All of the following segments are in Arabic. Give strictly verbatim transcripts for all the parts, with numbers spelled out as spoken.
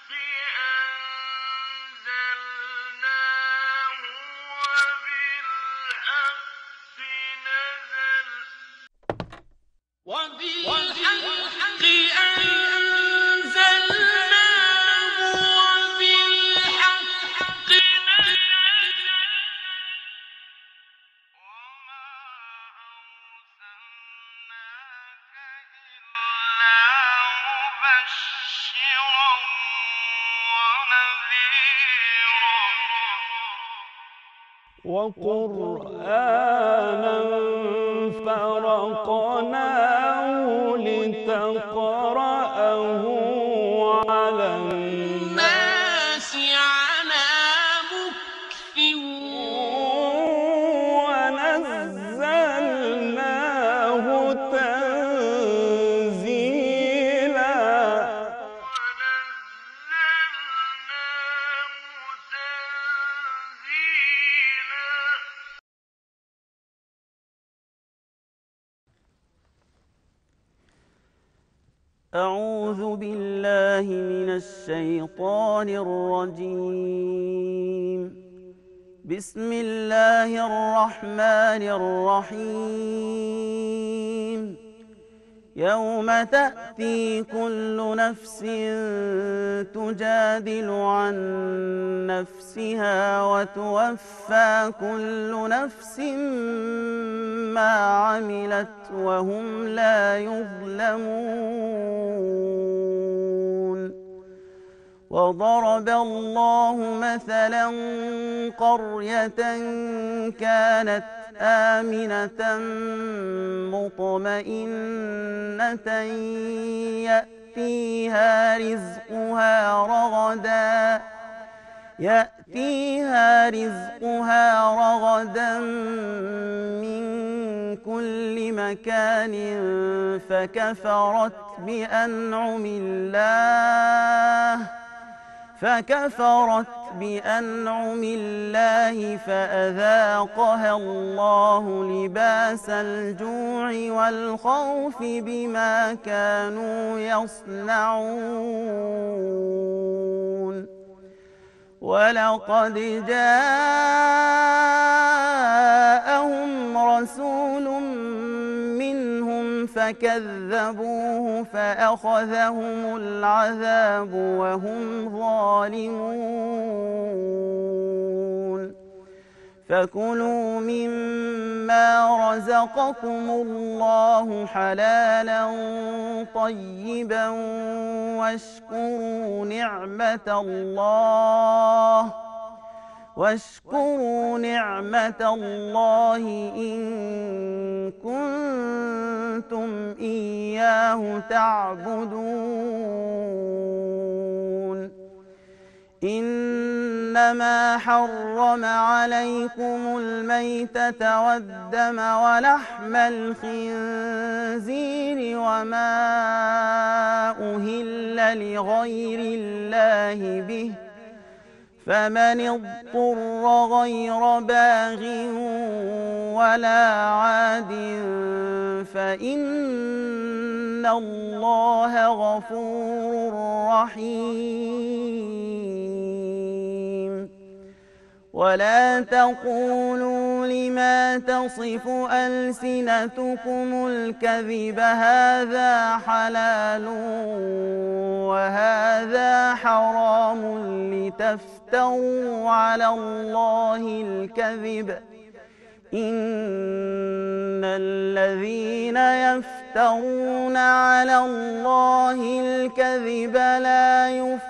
أنزلناه وبالحق نزل وبالحق أنزلناه وبالحق نزل وما أرسلناك إلا مبشرا ونذيرا وقرآنا فرقناه لتقرأه على الناس على مكث ونزلناه تنزيلا ونزلناه تنزيلا أعوذ بالله من الشيطان الرجيم. بسم الله الرحمن الرحيم. يوم تأتي كل نفس تجادل عن نفسها وتوفى كل نفس ما عملت وهم لا يظلمون. وضرب الله مثلا قرية كانت آمنة مطمئنة يأتيها رزقها رغدا يأتيها رزقها رغدا من كل مكان فكفرت بأنعم الله فكفرت بأنعم الله فأذاقها الله لباس الجوع والخوف بما كانوا يصنعون. ولقد جاءهم رسول منهم فكذبوه فأخذهم العذاب وهم ظالمون. فكلوا مما رزقكم الله حلالا طيبا واشكروا نعمة الله واشكروا نعمة الله إن كنتم إياه تعبدون. إنما حرم عليكم الميتة والدم ولحم الخنزير وما أهل لغير الله به فمن اضطر غير باغ ولا عاد فإن الله غفور رحيم. ولا تقولوا لما تصف ألسنتكم الكذب هذا حلال وهذا حرام لتفتروا على الله الكذب إن الذين يفترون على الله الكذب لا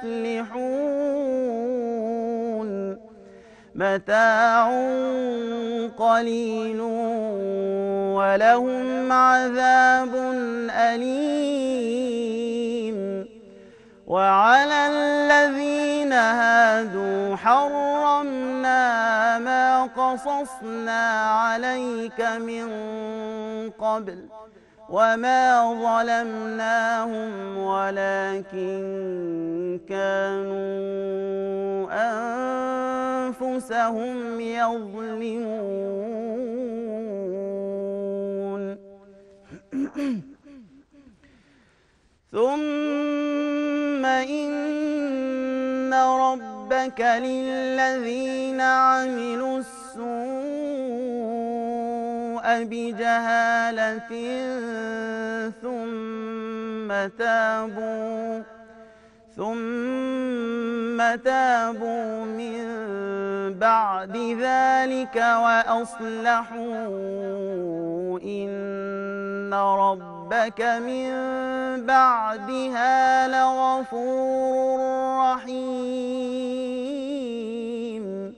يفلحون. متاع قليل ولهم عذاب أليم. وعلى الذين هادوا حرمنا ما قصصنا عليك من قبل وما ظلمناهم ولكن كانوا أنفسهم يظلمون. ثم إن ربك للذين عملوا السوء بجهالة ثم تابوا ثم تابوا من بعد ذلك وأصلحوا إن ربك من بعدها لغفور رحيم.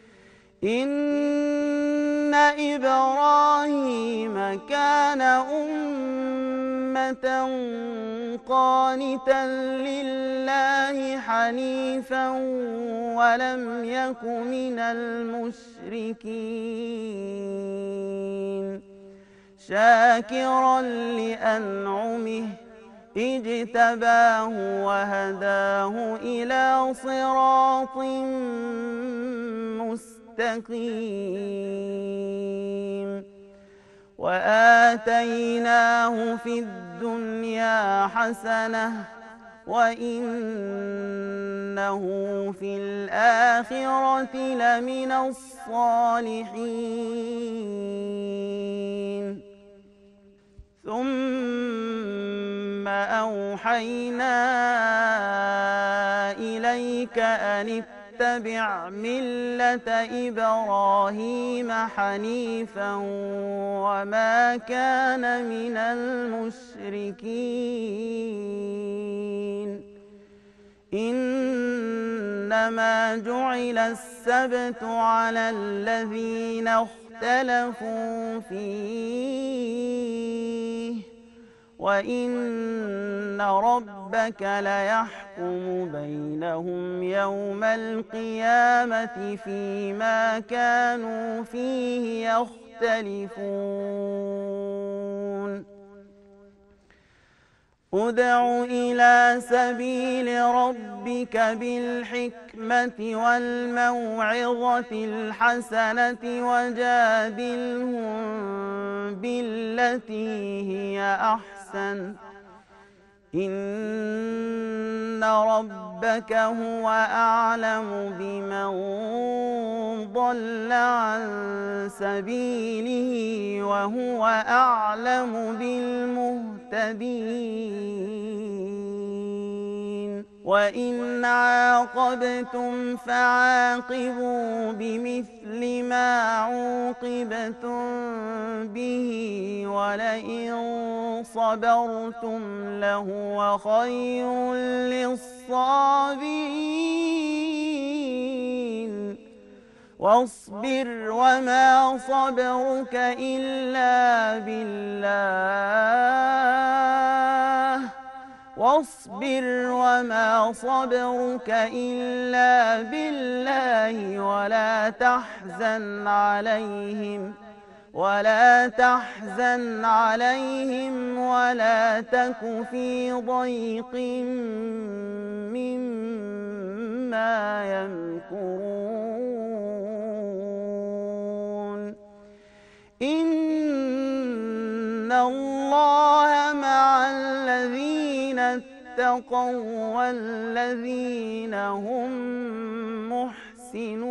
إن إبراهيم كان أمة قانتا لله حنيفا ولم يك من المشركين شاكرا لأنعمه اجتباه وهداه إلى صراط مستقيم وآتيناه في الدنيا حسنة وإنه في الآخرة لمن الصالحين. ثم أوحينا إليك أن اتبع ملة إبراهيم حنيفا وما كان من المشركين. إنما جعل السبت على الذين اختلفوا فيه وإن ربك ليحكم بينهم يوم القيامة فيما كانوا فيه يختلفون. ادع إلى سبيل ربك بالحكمة والموعظة الحسنة وجادلهم بالتي هي أحسن إن ربك هو أعلم بمن ضل عن سبيله وهو أعلم بالمهتدين. وإن عاقبتم فعاقبوا بمثل ما عوقبتم به ولئن صبرتم لهو خير للصابرين. واصبر وما صبرك إلا بالله واصبر وما صبرك إلا بالله ولا تحزن عليهم ولا تحزن عليهم ولا تك في ضيق مما يمكرون. إن الله مع الذين اتقوا والذين هم محسنون.